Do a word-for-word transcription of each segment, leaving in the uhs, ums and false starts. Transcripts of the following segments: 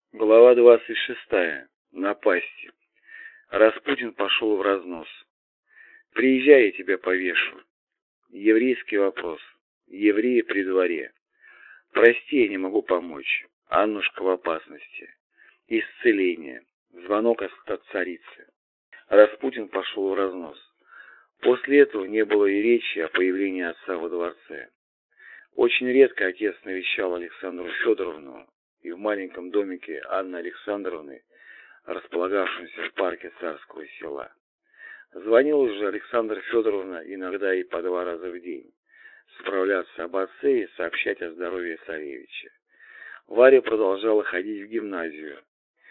Глава двадцать шестая. Напасти. Распутин пошел в разнос. Приезжай, я тебя повешу. Еврейский вопрос. Евреи при дворе. Прости, я не могу помочь. Аннушка в опасности. Исцеление. Звонок от царицы. Распутин пошел в разнос. После этого не было и речи о появлении отца во дворце. Очень редко отец навещал Александру Федоровну, и в маленьком домике Анны Александровны, располагавшемся в парке Царского села. Звонила же Александра Федоровна иногда и по два раза в день, справляться об отце и сообщать о здоровье царевича. Варя продолжала ходить в гимназию.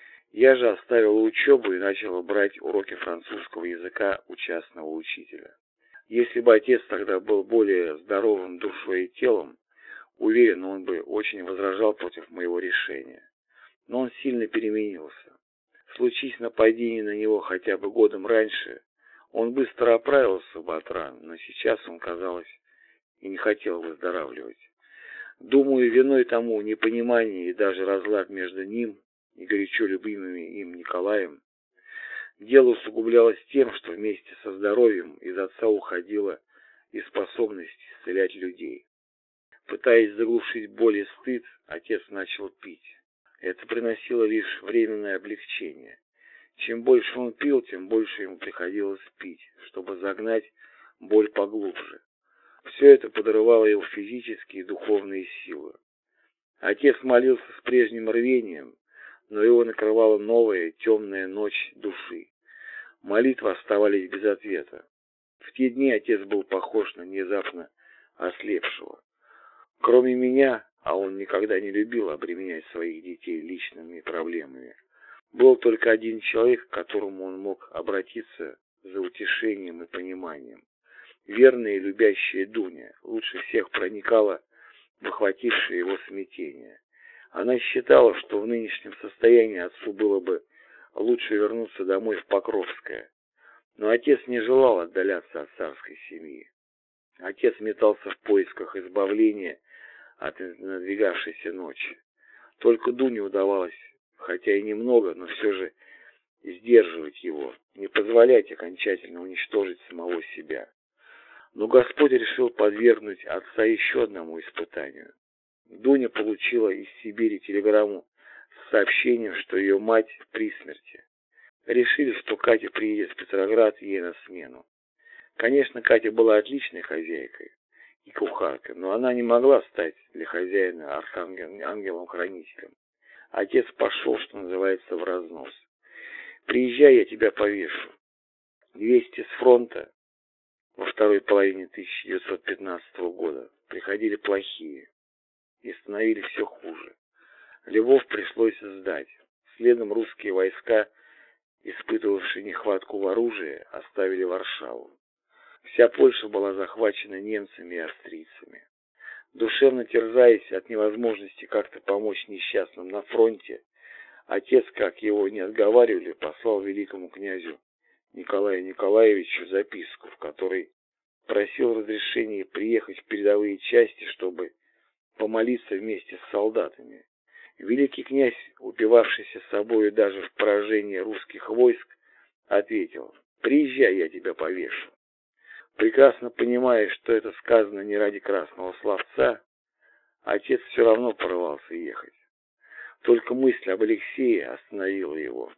Я же оставила учебу и начала брать уроки французского языка у частного учителя. Если бы отец тогда был более здоровым душой и телом, уверен, он бы очень возражал против моего решения. Но он сильно переменился. Случись нападение на него хотя бы годом раньше, он быстро оправился бы от ран, но сейчас он, казалось, и не хотел выздоравливать. Думаю, виной тому непонимание и даже разлад между ним и горячо любимым им Николаем. Дело усугублялось тем, что вместе со здоровьем из отца уходила и способность исцелять людей. Пытаясь заглушить боль и стыд, отец начал пить. Это приносило лишь временное облегчение. Чем больше он пил, тем больше ему приходилось пить, чтобы загнать боль поглубже. Все это подрывало его физические и духовные силы. Отец молился с прежним рвением, но его накрывала новая темная ночь души. Молитвы оставались без ответа. В те дни отец был похож на внезапно ослепшего. Кроме меня, а он никогда не любил обременять своих детей личными проблемами, был только один человек, к которому он мог обратиться за утешением и пониманием. Верная и любящая Дуня лучше всех проникала в охватившее его смятение. Она считала, что в нынешнем состоянии отцу было бы лучше вернуться домой в Покровское. Но отец не желал отдаляться от царской семьи. Отец метался в поисках избавления от надвигавшейся ночи. Только Дуне удавалось, хотя и немного, но все же сдерживать его, не позволять окончательно уничтожить самого себя. Но Господь решил подвергнуть отца еще одному испытанию. Дуня получила из Сибири телеграмму с сообщением, что ее мать при смерти. Решили, что Катя приедет в Петроград ей на смену. Конечно, Катя была отличной хозяйкой и кухаркой, но она не могла стать для хозяина ангелом-хранителем. Отец пошел, что называется, в разнос. «Приезжай, я тебя повешу». Вести с фронта во второй половине тысяча девятьсот пятнадцатого года приходили плохие и становились все хуже. Львов пришлось сдать. Следом русские войска, испытывавшие нехватку в оружии, оставили Варшаву. Вся Польша была захвачена немцами и австрийцами. Душевно терзаясь от невозможности как-то помочь несчастным на фронте, отец, как его не отговаривали, послал великому князю Николаю Николаевичу записку, в которой просил разрешения приехать в передовые части, чтобы помолиться вместе с солдатами. Великий князь, упивавшийся собою даже в поражении русских войск, ответил: «Приезжай, я тебя повешу». Прекрасно понимая, что это сказано не ради красного словца, отец все равно порывался ехать. Только мысль об Алексее остановила его.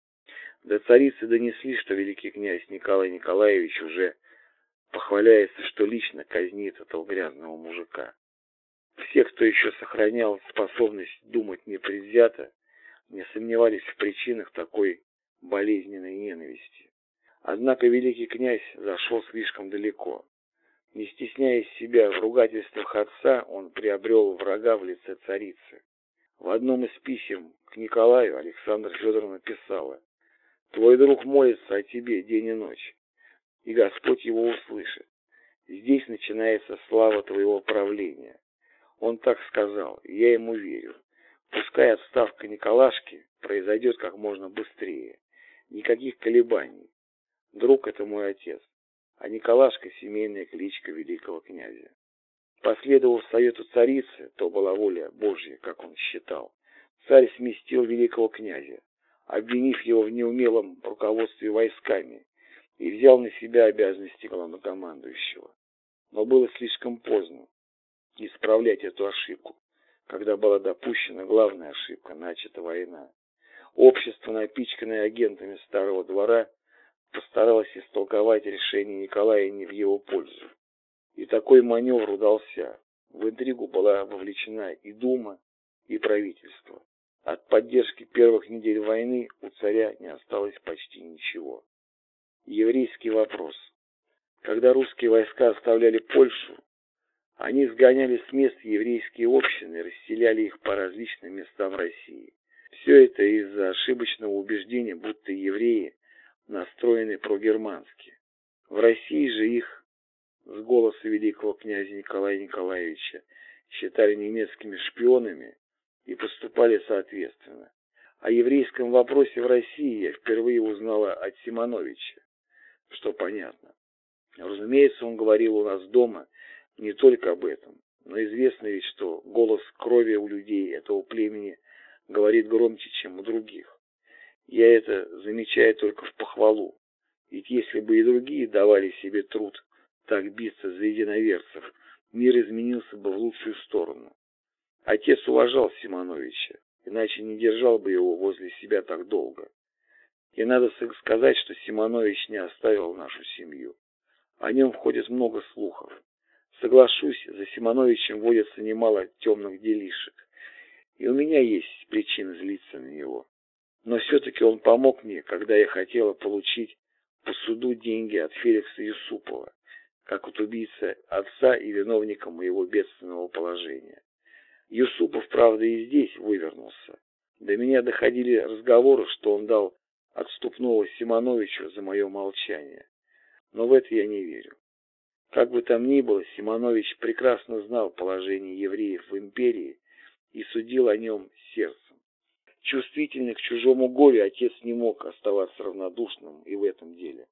До царицы донесли, что великий князь Николай Николаевич уже похваляется, что лично казнит этого грязного мужика. Все, кто еще сохранял способность думать непредвзято, не сомневались в причинах такой болезненной ненависти. Однако великий князь зашел слишком далеко. Не стесняясь себя в ругательствах отца, он приобрел врага в лице царицы. В одном из писем к Николаю Александра Федоровна писала: «Твой друг молится о тебе день и ночь, и Господь его услышит. Здесь начинается слава твоего правления». Он так сказал, и я ему верю. Пускай отставка Николашки произойдет как можно быстрее. Никаких колебаний. Друг — это мой отец, а Николашка — семейная кличка великого князя. Последовав совету царицы, то была воля Божья, как он считал, царь сместил великого князя, обвинив его в неумелом руководстве войсками, и взял на себя обязанности главнокомандующего. Но было слишком поздно исправлять эту ошибку, когда была допущена главная ошибка, начата война. Общество, напичканное агентами старого двора, постаралось истолковать решение Николая не в его пользу. И такой маневр удался. В интригу была вовлечена и Дума, и правительство. От поддержки первых недель войны у царя не осталось почти ничего. Еврейский вопрос. Когда русские войска оставляли Польшу, они сгоняли с мест еврейские общины и расселяли их по различным местам России. Все это из-за ошибочного убеждения, будто евреи настроены прогермански. В России же их, с голоса великого князя Николая Николаевича, считали немецкими шпионами и поступали соответственно. О еврейском вопросе в России я впервые узнала от Симоновича, что понятно. Разумеется, он говорил у нас дома не только об этом, но известно ведь, что голос крови у людей этого племени говорит громче, чем у других. Я это замечаю только в похвалу, ведь если бы и другие давали себе труд так биться за единоверцев, мир изменился бы в лучшую сторону. Отец уважал Симоновича, иначе не держал бы его возле себя так долго. И надо сказать, что Симонович не оставил нашу семью. О нем ходит много слухов. Соглашусь, за Симоновичем водится немало темных делишек, и у меня есть причины злиться на него. Но все-таки он помог мне, когда я хотела получить по суду деньги от Феликса Юсупова, как от убийцы отца и виновника моего бедственного положения. Юсупов, правда, и здесь вывернулся. До меня доходили разговоры, что он дал отступного Симоновичу за мое молчание. Но в это я не верю. Как бы там ни было, Симонович прекрасно знал положение евреев в империи и судил о нем сердцем. Чувствительный к чужому горю, отец не мог оставаться равнодушным и в этом деле.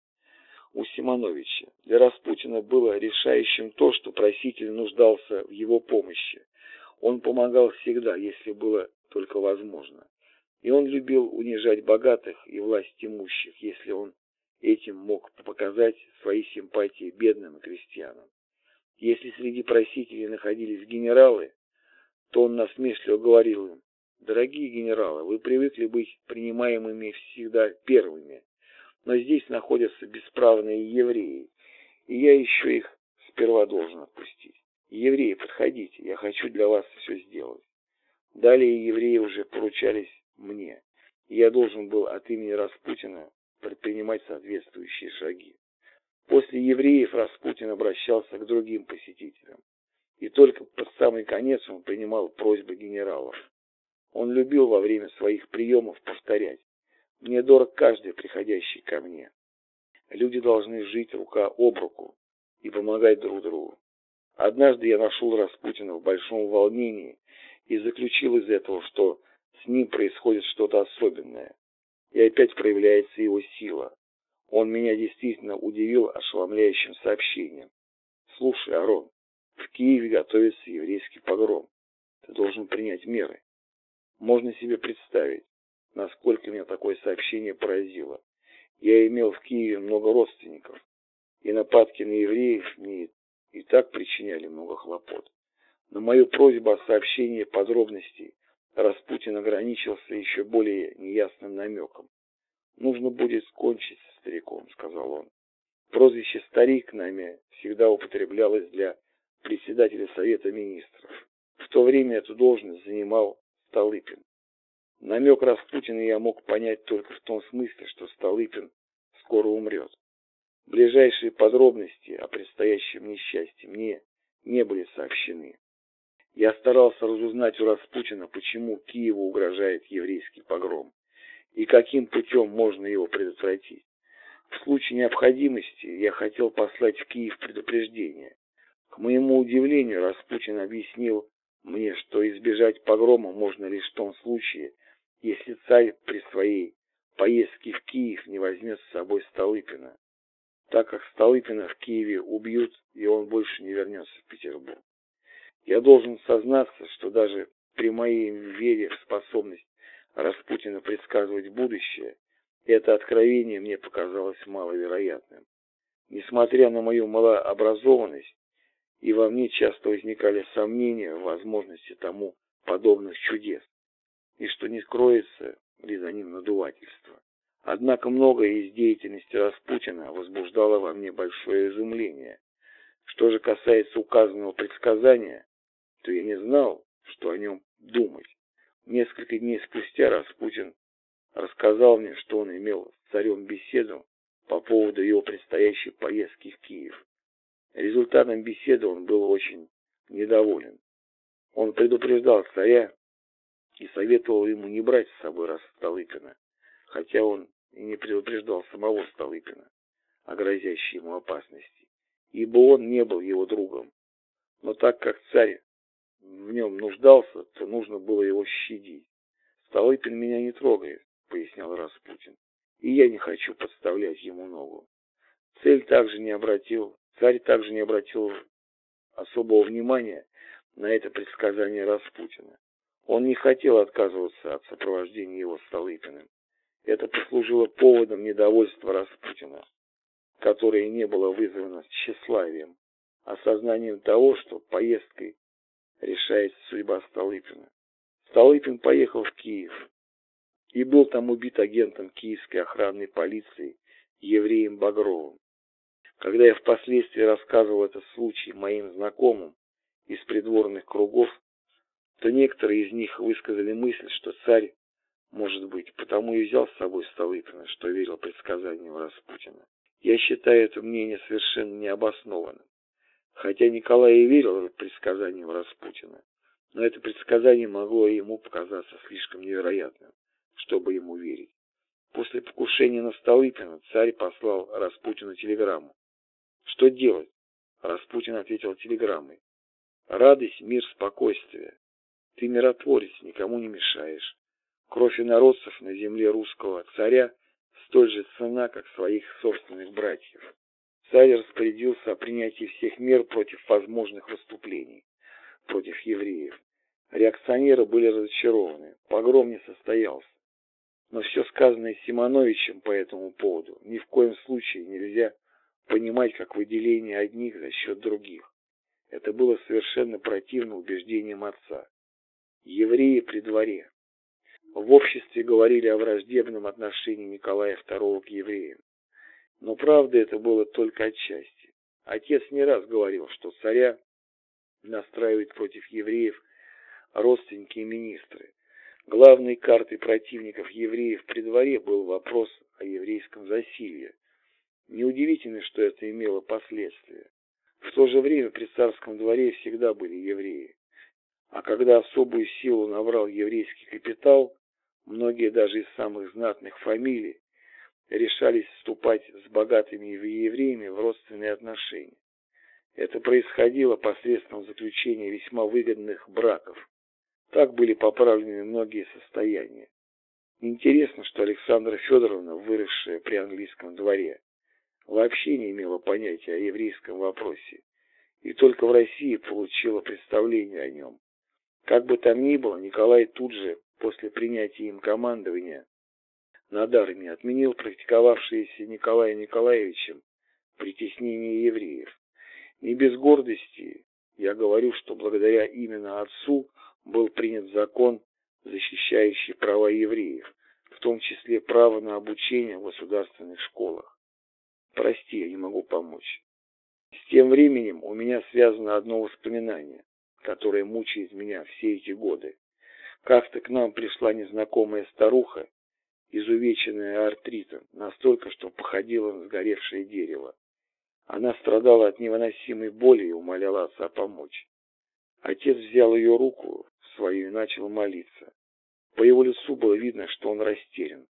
У Симоновича для Распутина было решающим то, что проситель нуждался в его помощи. Он помогал всегда, если было только возможно. И он любил унижать богатых и власть имущих, если он этим мог показать свои симпатии бедным и крестьянам. Если среди просителей находились генералы, то он насмешливо говорил им: «Дорогие генералы, вы привыкли быть принимаемыми всегда первыми, но здесь находятся бесправные евреи, и я еще их сперва должен отпустить. Евреи, подходите, я хочу для вас все сделать». Далее евреи уже поручались мне, и я должен был от имени Распутина предпринимать соответствующие шаги. После евреев Распутин обращался к другим посетителям, и только под самый конец он принимал просьбы генералов. Он любил во время своих приемов повторять: «Мне дорог каждый, приходящий ко мне. Люди должны жить рука об руку и помогать друг другу». Однажды я нашел Распутина в большом волнении и заключил из этого, что с ним происходит что-то особенное, и опять проявляется его сила. Он меня действительно удивил ошеломляющим сообщением: «Слушай, Арон, в Киеве готовится еврейский погром. Ты должен принять меры». Можно себе представить, насколько меня такое сообщение поразило. Я имел в Киеве много родственников, и нападки на евреев мне и так причиняли много хлопот. На мою просьбу о сообщении подробностей Распутин ограничился еще более неясным намеком. «Нужно будет скончить со стариком», — сказал он. Прозвище «старик» нами всегда употреблялось для председателя Совета Министров. В то время эту должность занимал Столыпин. Намек Распутина я мог понять только в том смысле, что Столыпин скоро умрет. Ближайшие подробности о предстоящем несчастье мне не были сообщены. Я старался разузнать у Распутина, почему Киеву угрожает еврейский погром и каким путем можно его предотвратить. В случае необходимости я хотел послать в Киев предупреждение. К моему удивлению, Распутин объяснил мне, что избежать погрома можно лишь в том случае, если царь при своей поездке в Киев не возьмет с собой Столыпина, так как Столыпина в Киеве убьют, и он больше не вернется в Петербург. Я должен сознаться, что даже при моей вере в способность Распутина предсказывать будущее, это откровение мне показалось маловероятным. Несмотря на мою малообразованность, и во мне часто возникали сомнения в возможности тому подобных чудес, и что не скроется ли за ним надувательство. Однако многое из деятельности Распутина возбуждало во мне большое изумление. Что же касается указанного предсказания, то я не знал, что о нем думать. Несколько дней спустя Распутин рассказал мне, что он имел с царем беседу по поводу его предстоящей поездки в Киев. Результатом беседы он был очень недоволен. Он предупреждал царя и советовал ему не брать с собой Столыпина, хотя он и не предупреждал самого Столыпина о грозящей ему опасности, ибо он не был его другом. Но так как царь в нем нуждался, то нужно было его щадить. «Столыпин меня не трогает», — пояснял Распутин, — «и я не хочу подставлять ему ногу». Цель также не обратил, царь также не обратил особого внимания на это предсказание Распутина. Он не хотел отказываться от сопровождения его Столыпиным. Это послужило поводом недовольства Распутина, которое не было вызвано тщеславием, а сознанием того, что поездкой решается судьба Столыпина. Столыпин поехал в Киев и был там убит агентом киевской охранной полиции евреем Багровым. Когда я впоследствии рассказывал этот случай моим знакомым из придворных кругов, то некоторые из них высказали мысль, что царь, может быть, потому и взял с собой Столыпина, что верил предсказаниям Распутина. Я считаю это мнение совершенно необоснованным. Хотя Николай и верил предсказаниям Распутина, но это предсказание могло ему показаться слишком невероятным, чтобы ему верить. После покушения на Столыпина царь послал Распутину телеграмму. «Что делать?» Распутин ответил телеграммой. «Радость, мир, спокойствие. Ты миротворец, никому не мешаешь. Кровь инородцев на земле русского царя столь же ценна, как своих собственных братьев». Царь распорядился о принятии всех мер против возможных выступлений против евреев. Реакционеры были разочарованы, погром не состоялся. Но все сказанное Симоновичем по этому поводу ни в коем случае нельзя понимать как выделение одних за счет других. Это было совершенно противно убеждениям отца. Евреи при дворе. В обществе говорили о враждебном отношении Николая второго к евреям. Но правда это было только отчасти. Отец не раз говорил, что царя настраивают против евреев родственники и министры. Главной картой противников евреев при дворе был вопрос о еврейском засилье. Неудивительно, что это имело последствия. В то же время при царском дворе всегда были евреи. А когда особую силу набрал еврейский капитал, многие даже из самых знатных фамилий решались вступать с богатыми евреями в родственные отношения. Это происходило посредством заключения весьма выгодных браков. Так были поправлены многие состояния. Интересно, что Александра Федоровна, выросшая при английском дворе, вообще не имела понятия о еврейском вопросе и только в России получила представление о нем. Как бы там ни было, Николай тут же, после принятия им командования над армией, отменил практиковавшееся Николаем Николаевичем притеснение евреев. Не без гордости я говорю, что благодаря именно отцу был принят закон, защищающий права евреев, в том числе право на обучение в государственных школах. Прости, я не могу помочь. С тем временем у меня связано одно воспоминание, которое мучает меня все эти годы. Как-то к нам пришла незнакомая старуха, изувеченная артритом, настолько, что походила на сгоревшее дерево. Она страдала от невыносимой боли и умоляла отца помочь. Отец взял ее руку в свою и начал молиться. По его лицу было видно, что он растерян.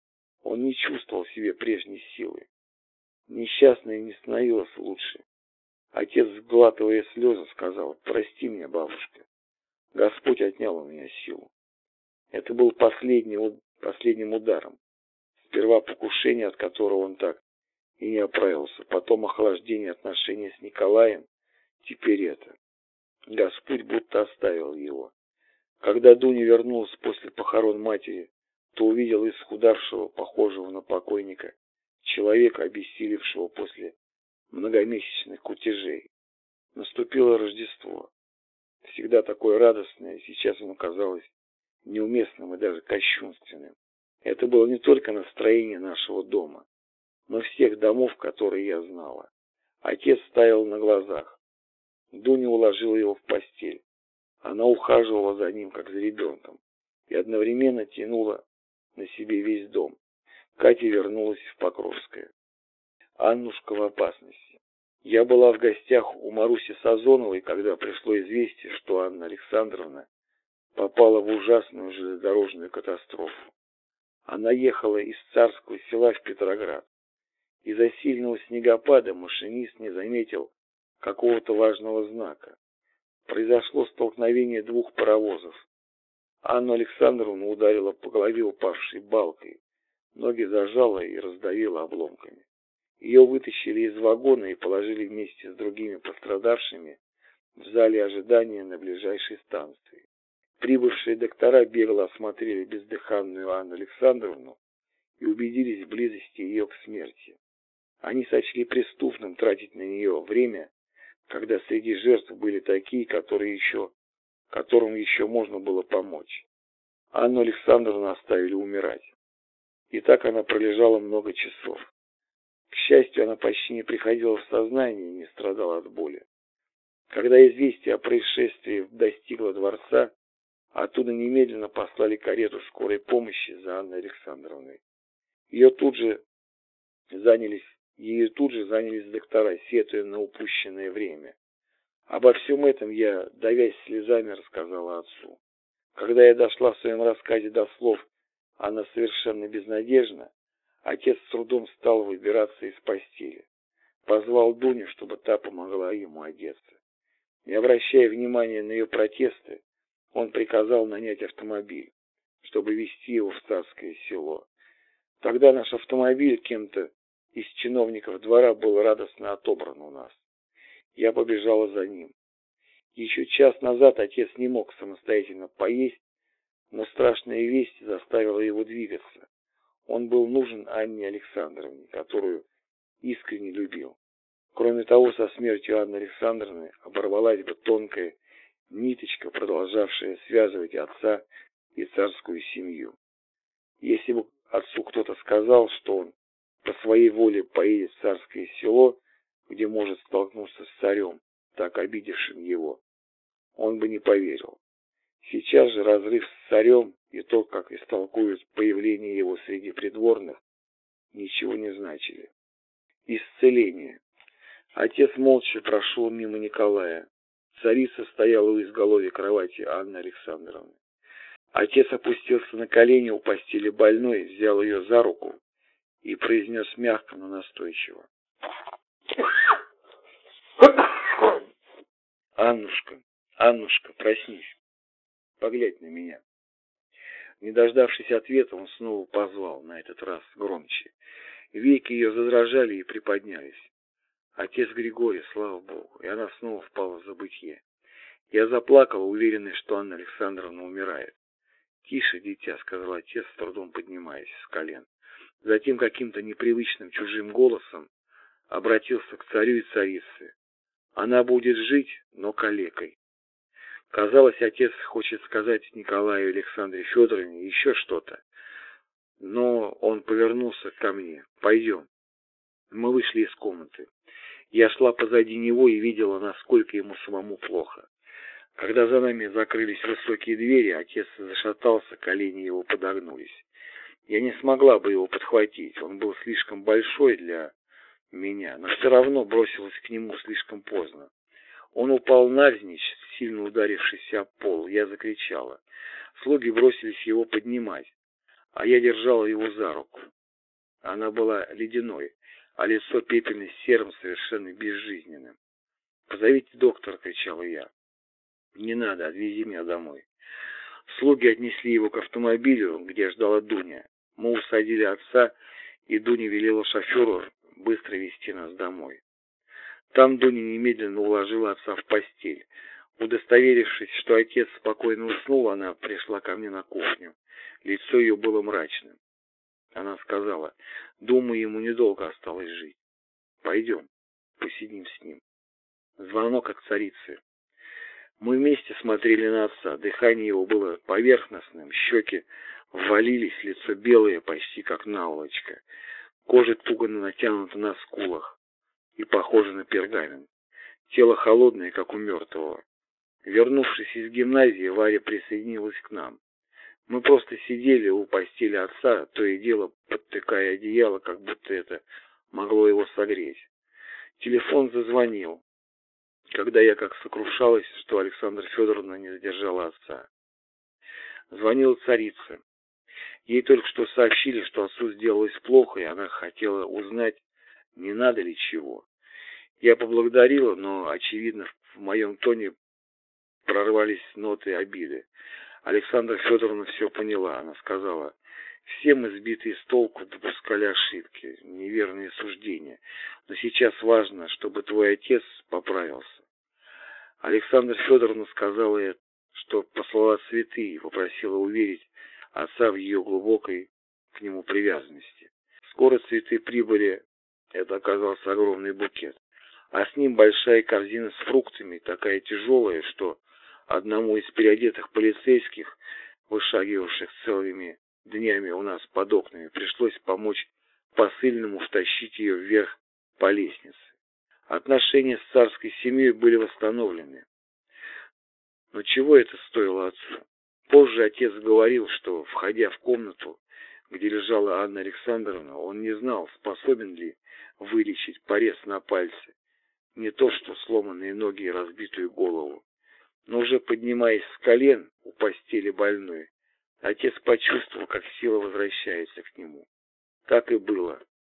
Он не чувствовал в себе прежней силы. Несчастная не становилась лучше. Отец, сглатывая слезы, сказал: «Прости меня, бабушка. Господь отнял у меня силу». Это был последний, последним ударом. Сперва покушение, от которого он так и не оправился, потом охлаждение отношений с Николаем, теперь это. Господь будто оставил его. Когда Дуня вернулась после похорон матери, то увидела исхудавшего, похожего на покойника, человека, обессилевшего после многомесячных кутежей. Наступило Рождество. Всегда такое радостное, сейчас оно казалось неуместным и даже кощунственным. Это было не только настроение нашего дома, но всех домов, которые я знала. Отец стоял на глазах. Дуня уложила его в постель. Она ухаживала за ним, как за ребенком, и одновременно тянула на себе весь дом. Катя вернулась в Покровское. Аннушка в опасности. Я была в гостях у Маруси Сазоновой, когда пришло известие, что Анна Александровна попала в ужасную железнодорожную катастрофу. Она ехала из Царского села в Петроград. Из-за сильного снегопада машинист не заметил какого-то важного знака. Произошло столкновение двух паровозов. Анну Александровну ударила по голове упавшей балкой. Ноги зажало и раздавило обломками. Ее вытащили из вагона и положили вместе с другими пострадавшими в зале ожидания на ближайшей станции. Прибывшие доктора бегло осмотрели бездыханную Анну Александровну и убедились в близости ее к смерти. Они сочли преступным тратить на нее время, когда среди жертв были такие, которые еще, которым еще можно было помочь. Анну Александровну оставили умирать. И так она пролежала много часов. К счастью, она почти не приходила в сознание и не страдала от боли. Когда известие о происшествии достигло дворца, оттуда немедленно послали карету скорой помощи за Анной Александровной. Ее тут же занялись, ею тут же занялись доктора, сетуя на упущенное время. Обо всем этом я, давясь слезами, рассказала отцу. Когда я дошла в своем рассказе до слов «она совершенно безнадежна», отец с трудом стал выбираться из постели. Позвал Дуню, чтобы та помогла ему одеться. Не обращая внимания на ее протесты, он приказал нанять автомобиль, чтобы везти его в Царское село. Тогда наш автомобиль кем-то из чиновников двора был радостно отобран у нас. Я побежала за ним. Еще час назад отец не мог самостоятельно поесть, но страшная весть заставила его двигаться. Он был нужен Анне Александровне, которую искренне любил. Кроме того, со смертью Анны Александровны оборвалась бы тонкая ниточка, продолжавшая связывать отца и царскую семью. Если бы отцу кто-то сказал, что он по своей воле поедет в Царское село, где может столкнуться с царем, так обидевшим его, он бы не поверил. Сейчас же разрыв с царем и то, как истолкуют появление его среди придворных, ничего не значили. Исцеление. Отец молча прошел мимо Николая. Царица стояла у изголовья кровати Анны Александровны. Отец опустился на колени у постели больной, взял ее за руку и произнес мягко, но настойчиво: «Аннушка, Аннушка, проснись, поглядь на меня». Не дождавшись ответа, он снова позвал, на этот раз громче. Веки ее задрожали и приподнялись. Отец Григорий, слава Богу, и она снова впала в забытье. Я заплакала, уверенный, что Анна Александровна умирает. «Тише, дитя», — сказал отец, с трудом поднимаясь с колен. Затем каким-то непривычным чужим голосом обратился к царю и царице. «Она будет жить, но калекой». Казалось, отец хочет сказать Николаю и Александре Федоровне еще что-то, но он повернулся ко мне. «Пойдем». Мы вышли из комнаты. Я шла позади него и видела, насколько ему самому плохо. Когда за нами закрылись высокие двери, отец зашатался, колени его подогнулись. Я не смогла бы его подхватить, он был слишком большой для меня, но все равно бросилась к нему слишком поздно. Он упал навзничь, сильно ударившись об пол. Я закричала. Слуги бросились его поднимать, а я держала его за руку. Она была ледяной, а лицо пепельно-серым, совершенно безжизненным. «Позовите доктора!» — кричала я. «Не надо, отвези меня домой». Слуги отнесли его к автомобилю, где ждала Дуня. Мы усадили отца, и Дуня велела шоферу быстро везти нас домой. Там Дуня немедленно уложила отца в постель. Удостоверившись, что отец спокойно уснул, она пришла ко мне на кухню. Лицо ее было мрачным. Она сказала: «Думаю, ему недолго осталось жить. Пойдем, посидим с ним». Звонок от царицы. Мы вместе смотрели на отца. Дыхание его было поверхностным, щеки ввалились, лицо белое, почти как наволочка. Кожа туго натянута на скулах и похожа на пергамент. Тело холодное, как у мертвого. Вернувшись из гимназии, Варя присоединилась к нам. Мы просто сидели у постели отца, то и дело подтыкая одеяло, как будто это могло его согреть. Телефон зазвонил, когда я как сокрушалась, что Александра Федоровна не задержала отца. Звонила царица. Ей только что сообщили, что отцу сделалось плохо, и она хотела узнать, не надо ли чего. Я поблагодарила, но, очевидно, в моем тоне прорвались ноты обиды. Александра Федоровна все поняла. Она сказала: «Все мы, сбитые с толку, допускали ошибки, неверные суждения. Но сейчас важно, чтобы твой отец поправился». Александра Федоровна сказала, что послала цветы и попросила уверить отца в ее глубокой к нему привязанности. Скоро цветы прибыли. Это оказался огромный букет. А с ним большая корзина с фруктами, такая тяжелая, что одному из переодетых полицейских, вышагивавших целыми днями у нас под окнами, пришлось помочь посыльному втащить ее вверх по лестнице. Отношения с царской семьей были восстановлены. Но чего это стоило отцу? Позже отец говорил, что, входя в комнату, где лежала Анна Александровна, он не знал, способен ли вылечить порез на пальце, не то что сломанные ноги и разбитую голову. Но уже поднимаясь с колен у постели больной, отец почувствовал, как сила возвращается к нему. Так и было.